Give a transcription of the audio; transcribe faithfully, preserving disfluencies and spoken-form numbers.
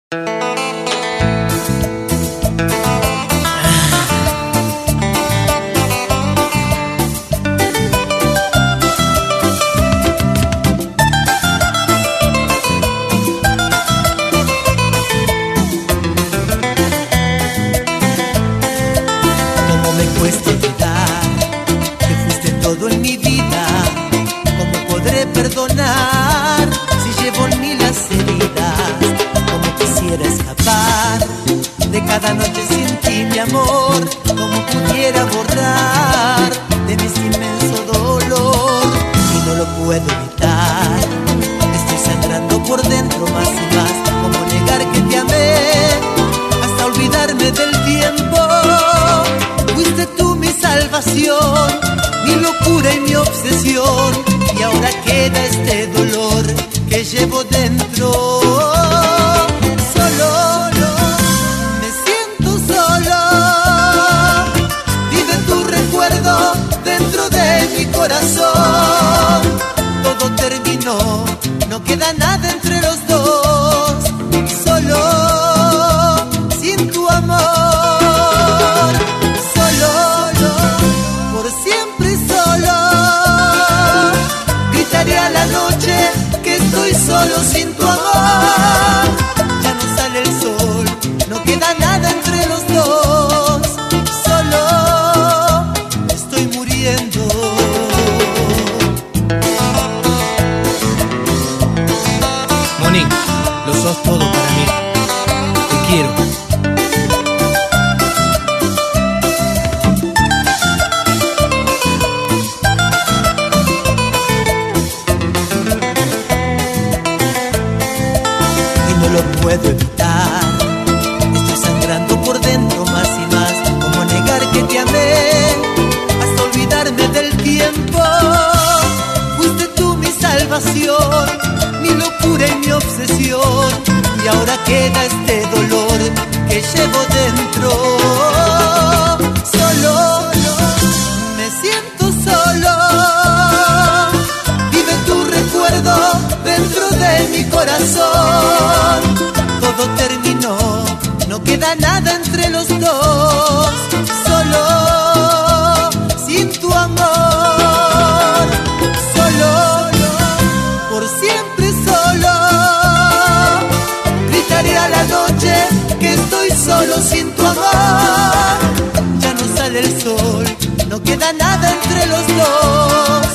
Cómo me cuesta olvidar que fuiste todo en mi vida. Cómo podré perdonar si llevo en mí las heridas. Cómo quisiera escapar de cada noche sin ti, mi amor. Cómo pudiera borrar de mi este inmenso dolor y no lo puedo evitar. Estoy sangrando por dentro más y más. Cómo negar que te amé hasta olvidarme del tiempo. Fuiste tú mi salvación, mi locura y mi obsesión, y ahora queda este dolor que llevo dentro. Solo, me siento solo. Vive tu recuerdo dentro de mi corazón. Todo terminó, no queda nada entre los dos. Solo, sin tu amor. Solo sin tu amor, ya no sale el sol, no queda nada entre los dos. Solo estoy muriendo. Moni, lo sos todo para mí. Te quiero. No lo puedo evitar, estoy sangrando por dentro más y más. Cómo negar que te amé hasta olvidarme del tiempo. Fuiste tú mi salvación, mi locura y mi obsesión, y ahora queda este dolor que llevo dentro. Solo, me siento solo. Vive tu recuerdo dentro de mi corazón. Todo terminó, no queda nada entre los dos. Solo, sin tu amor. Solo, por siempre solo. Gritaré a la noche que estoy solo sin tu amor. Ya no sale el sol, no queda nada entre los dos.